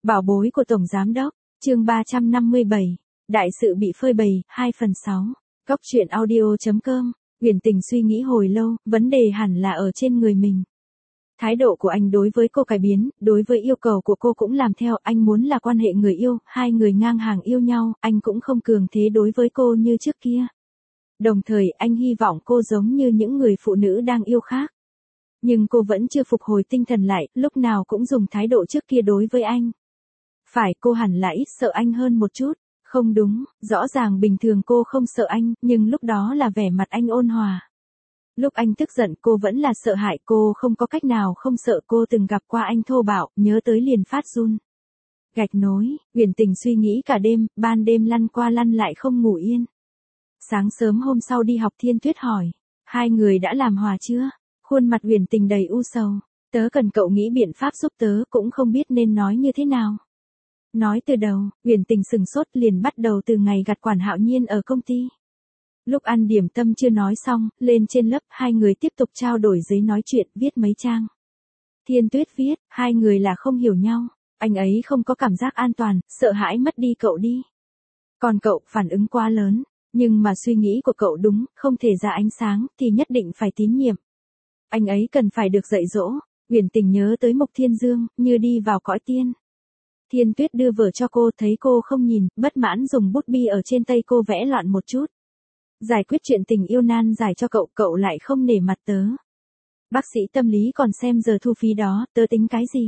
Bảo bối của Tổng Giám Đốc, chương 357, Đại sự bị phơi bày, 2 phần 6. Góc truyện audio.com, Uyển Tình suy nghĩ hồi lâu, vấn đề hẳn là ở trên người mình. Thái độ của anh đối với cô cải biến, đối với yêu cầu của cô cũng làm theo, anh muốn là quan hệ người yêu, hai người ngang hàng yêu nhau, anh cũng không cường thế đối với cô như trước kia. Đồng thời anh hy vọng cô giống như những người phụ nữ đang yêu khác. Nhưng cô vẫn chưa phục hồi tinh thần lại, lúc nào cũng dùng thái độ trước kia đối với anh. Phải, cô hẳn là ít sợ anh hơn một chút. Không đúng, rõ ràng bình thường cô không sợ anh, nhưng lúc đó là vẻ mặt anh ôn hòa. Lúc anh tức giận cô vẫn là sợ hãi, cô không có cách nào không sợ, cô từng gặp qua anh thô bạo, nhớ tới liền phát run. Gạch nối, Uyển Tình suy nghĩ cả đêm, ban đêm lăn qua lăn lại không ngủ yên. Sáng sớm hôm sau đi học Thiên Tuyết hỏi, hai người đã làm hòa chưa? Khuôn mặt Uyển Tình đầy u sầu, tớ cần cậu nghĩ biện pháp giúp tớ, cũng không biết nên nói như thế nào. Nói từ đầu, Uyển Tình sừng sốt, liền bắt đầu từ ngày gặt quản Hạo Nhiên ở công ty. Lúc ăn điểm tâm chưa nói xong, lên trên lớp hai người tiếp tục trao đổi giấy nói chuyện, viết mấy trang. Thiên Tuyết viết, hai người là không hiểu nhau, anh ấy không có cảm giác an toàn, sợ hãi mất đi cậu đi. Còn cậu, phản ứng quá lớn, nhưng mà suy nghĩ của cậu đúng, không thể ra ánh sáng, thì nhất định phải tín nhiệm. Anh ấy cần phải được dạy dỗ. Uyển Tình nhớ tới Mộc Thiên Dương, như đi vào cõi tiên. Thiên Tuyết đưa vở cho cô, thấy cô không nhìn, bất mãn dùng bút bi ở trên tay cô vẽ loạn một chút. Giải quyết chuyện tình yêu nan giải cho cậu, cậu lại không nể mặt tớ. Bác sĩ tâm lý còn xem giờ thu phí đó, tớ tính cái gì?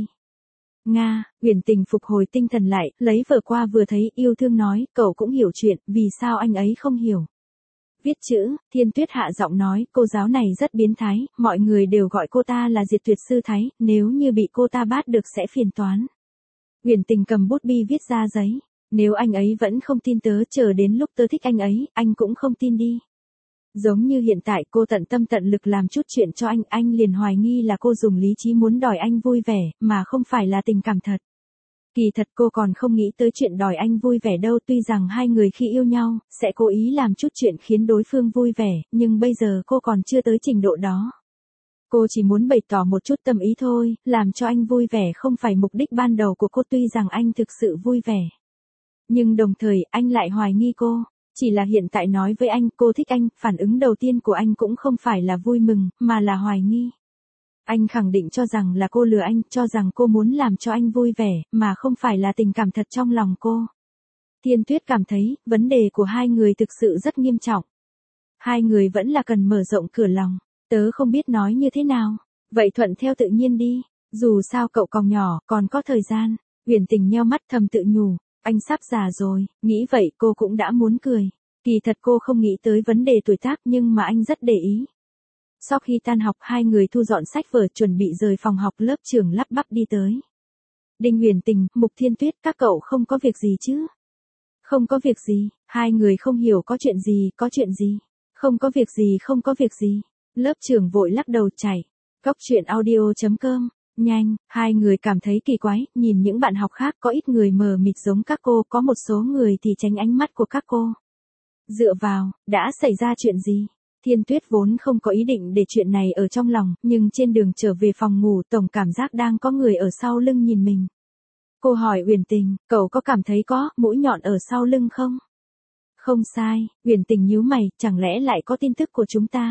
Nga, Uyển Tình phục hồi tinh thần lại, lấy vở qua vừa thấy, yêu thương nói, cậu cũng hiểu chuyện, vì sao anh ấy không hiểu? Viết chữ, Thiên Tuyết hạ giọng nói, cô giáo này rất biến thái, mọi người đều gọi cô ta là Diệt Tuyệt Sư Thái, nếu như bị cô ta bắt được sẽ phiền toán. Uyển Tình cầm bút bi viết ra giấy, nếu anh ấy vẫn không tin tớ, chờ đến lúc tớ thích anh ấy, anh cũng không tin đi. Giống như hiện tại cô tận tâm tận lực làm chút chuyện cho anh liền hoài nghi là cô dùng lý trí muốn đòi anh vui vẻ, mà không phải là tình cảm thật. Kỳ thật cô còn không nghĩ tới chuyện đòi anh vui vẻ đâu, tuy rằng hai người khi yêu nhau, sẽ cố ý làm chút chuyện khiến đối phương vui vẻ, nhưng bây giờ cô còn chưa tới trình độ đó. Cô chỉ muốn bày tỏ một chút tâm ý thôi, làm cho anh vui vẻ không phải mục đích ban đầu của cô, tuy rằng anh thực sự vui vẻ. Nhưng đồng thời, anh lại hoài nghi cô. Chỉ là hiện tại nói với anh cô thích anh, phản ứng đầu tiên của anh cũng không phải là vui mừng, mà là hoài nghi. Anh khẳng định cho rằng là cô lừa anh, cho rằng cô muốn làm cho anh vui vẻ, mà không phải là tình cảm thật trong lòng cô. Thiên Tuyết cảm thấy, vấn đề của hai người thực sự rất nghiêm trọng. Hai người vẫn là cần mở rộng cửa lòng. Tớ không biết nói như thế nào. Vậy thuận theo tự nhiên đi. Dù sao cậu còn nhỏ, còn có thời gian. Uyển Tình nheo mắt thầm tự nhủ. Anh sắp già rồi. Nghĩ vậy cô cũng đã muốn cười. Kỳ thật cô không nghĩ tới vấn đề tuổi tác, nhưng mà anh rất để ý. Sau khi tan học hai người thu dọn sách vở chuẩn bị rời phòng học, lớp trưởng lắp bắp đi tới. Đinh Uyển Tình, Mục Thiên Tuyết, các cậu không có việc gì chứ? Không có việc gì. Hai người không hiểu có chuyện gì, có chuyện gì. Không có việc gì, không có việc gì. Lớp trưởng vội lắc đầu chạy. Góc truyện audio.com. Nhanh, hai người cảm thấy kỳ quái, nhìn những bạn học khác có ít người mờ mịt giống các cô, có một số người thì tránh ánh mắt của các cô. Dựa vào, đã xảy ra chuyện gì? Thiên Tuyết vốn không có ý định để chuyện này ở trong lòng, nhưng trên đường trở về phòng ngủ tổng cảm giác đang có người ở sau lưng nhìn mình. Cô hỏi Uyển Tình, cậu có cảm thấy có mũi nhọn ở sau lưng không? Không sai, Uyển Tình nhíu mày, chẳng lẽ lại có tin tức của chúng ta?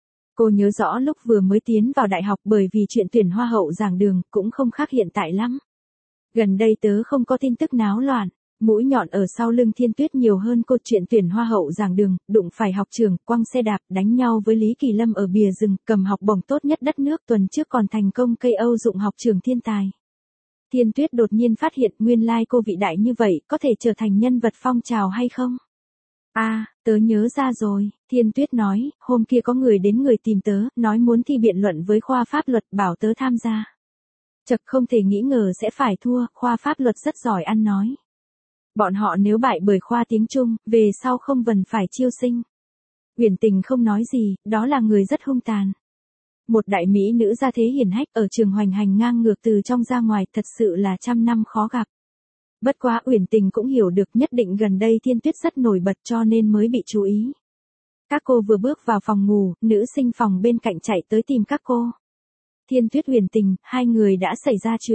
Cô nhớ rõ lúc vừa mới tiến vào đại học, bởi vì chuyện tuyển hoa hậu giảng đường cũng không khác hiện tại lắm. Gần đây tớ không có tin tức náo loạn. Mũi nhọn ở sau lưng Thiên Tuyết nhiều hơn cô, chuyện tuyển hoa hậu giảng đường, đụng phải học trường, quăng xe đạp, đánh nhau với Lý Kỳ Lâm ở bìa rừng, cầm học bổng tốt nhất đất nước, tuần trước còn thành công cây Âu dụng học trường thiên tài. Thiên Tuyết đột nhiên phát hiện nguyên lai cô vĩ đại như vậy, có thể trở thành nhân vật phong trào hay không? Tớ nhớ ra rồi, Thiên Tuyết nói, hôm kia có người đến người tìm tớ, nói muốn thi biện luận với khoa pháp luật, bảo tớ tham gia. Chật, không thể nghĩ ngờ sẽ phải thua, khoa pháp luật rất giỏi ăn nói. Bọn họ nếu bại bởi khoa tiếng Trung, về sau không cần phải chiêu sinh. Uyển Tình không nói gì, đó là người rất hung tàn. Một đại mỹ nữ gia thế hiển hách ở trường hoành hành ngang ngược từ trong ra ngoài, thật sự là trăm năm khó gặp. Bất quá Uyển Tình cũng hiểu được nhất định gần đây Thiên Tuyết rất nổi bật cho nên mới bị chú ý. Các cô vừa bước vào phòng ngủ, nữ sinh phòng bên cạnh chạy tới tìm các cô. Thiên Tuyết, Uyển Tình, hai người đã xảy ra chuyện.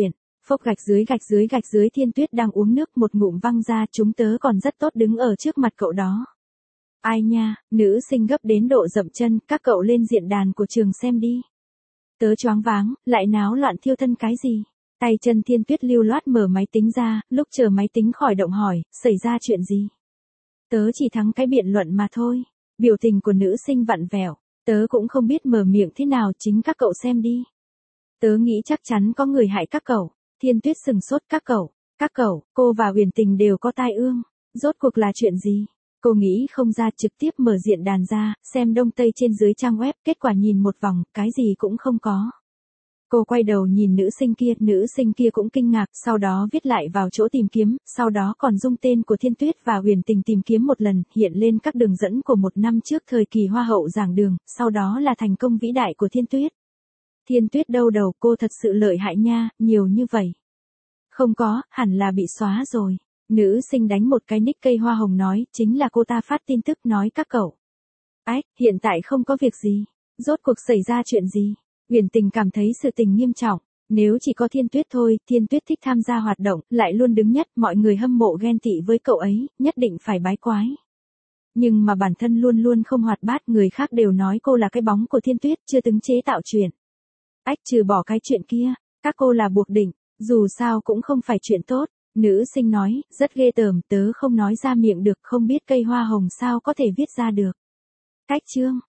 Phốc gạch dưới Thiên Tuyết đang uống nước một ngụm văng ra, chúng tớ còn rất tốt đứng ở trước mặt cậu đó. Ai nha, nữ sinh gấp đến độ dậm chân, các cậu lên diễn đàn của trường xem đi. Tớ choáng váng, lại náo loạn thiêu thân cái gì? Tay chân Thiên Tuyết lưu loát mở máy tính ra, lúc chờ máy tính khỏi động hỏi, xảy ra chuyện gì? Tớ chỉ thắng cái biện luận mà thôi. Biểu tình của nữ sinh vặn vẹo, tớ cũng không biết mở miệng thế nào, chính các cậu xem đi. Tớ nghĩ chắc chắn có người hại các cậu. Thiên Tuyết sừng sốt, các cậu, cô và Huyền Tình đều có tai ương. Rốt cuộc là chuyện gì? Cô nghĩ không ra, trực tiếp mở diễn đàn ra, xem đông tây trên dưới trang web, kết quả nhìn một vòng, cái gì cũng không có. Cô quay đầu nhìn nữ sinh kia cũng kinh ngạc, sau đó viết lại vào chỗ tìm kiếm, sau đó còn dung tên của Thiên Tuyết và Huyền Tình tìm kiếm một lần, hiện lên các đường dẫn của một năm trước thời kỳ Hoa hậu giảng đường, sau đó là thành công vĩ đại của Thiên Tuyết. Thiên Tuyết đau đầu, cô thật sự lợi hại nha, nhiều như vậy. Không có, hẳn là bị xóa rồi. Nữ sinh đánh một cái nick cây hoa hồng nói, chính là cô ta phát tin tức nói các cậu. Ách, hiện tại không có việc gì. Rốt cuộc xảy ra chuyện gì? Huyền Tình cảm thấy sự tình nghiêm trọng. Nếu chỉ có Thiên Tuyết thôi, Thiên Tuyết thích tham gia hoạt động, lại luôn đứng nhất, mọi người hâm mộ ghen tị với cậu ấy, nhất định phải bái quái. Nhưng mà bản thân luôn luôn không hoạt bát, người khác đều nói cô là cái bóng của Thiên Tuyết, chưa từng chế tạo chuyện. Ách, trừ bỏ cái chuyện kia, các cô là buộc định, dù sao cũng không phải chuyện tốt. Nữ sinh nói, rất ghê tởm, tớ không nói ra miệng được, không biết cây hoa hồng sao có thể viết ra được. Cách chương.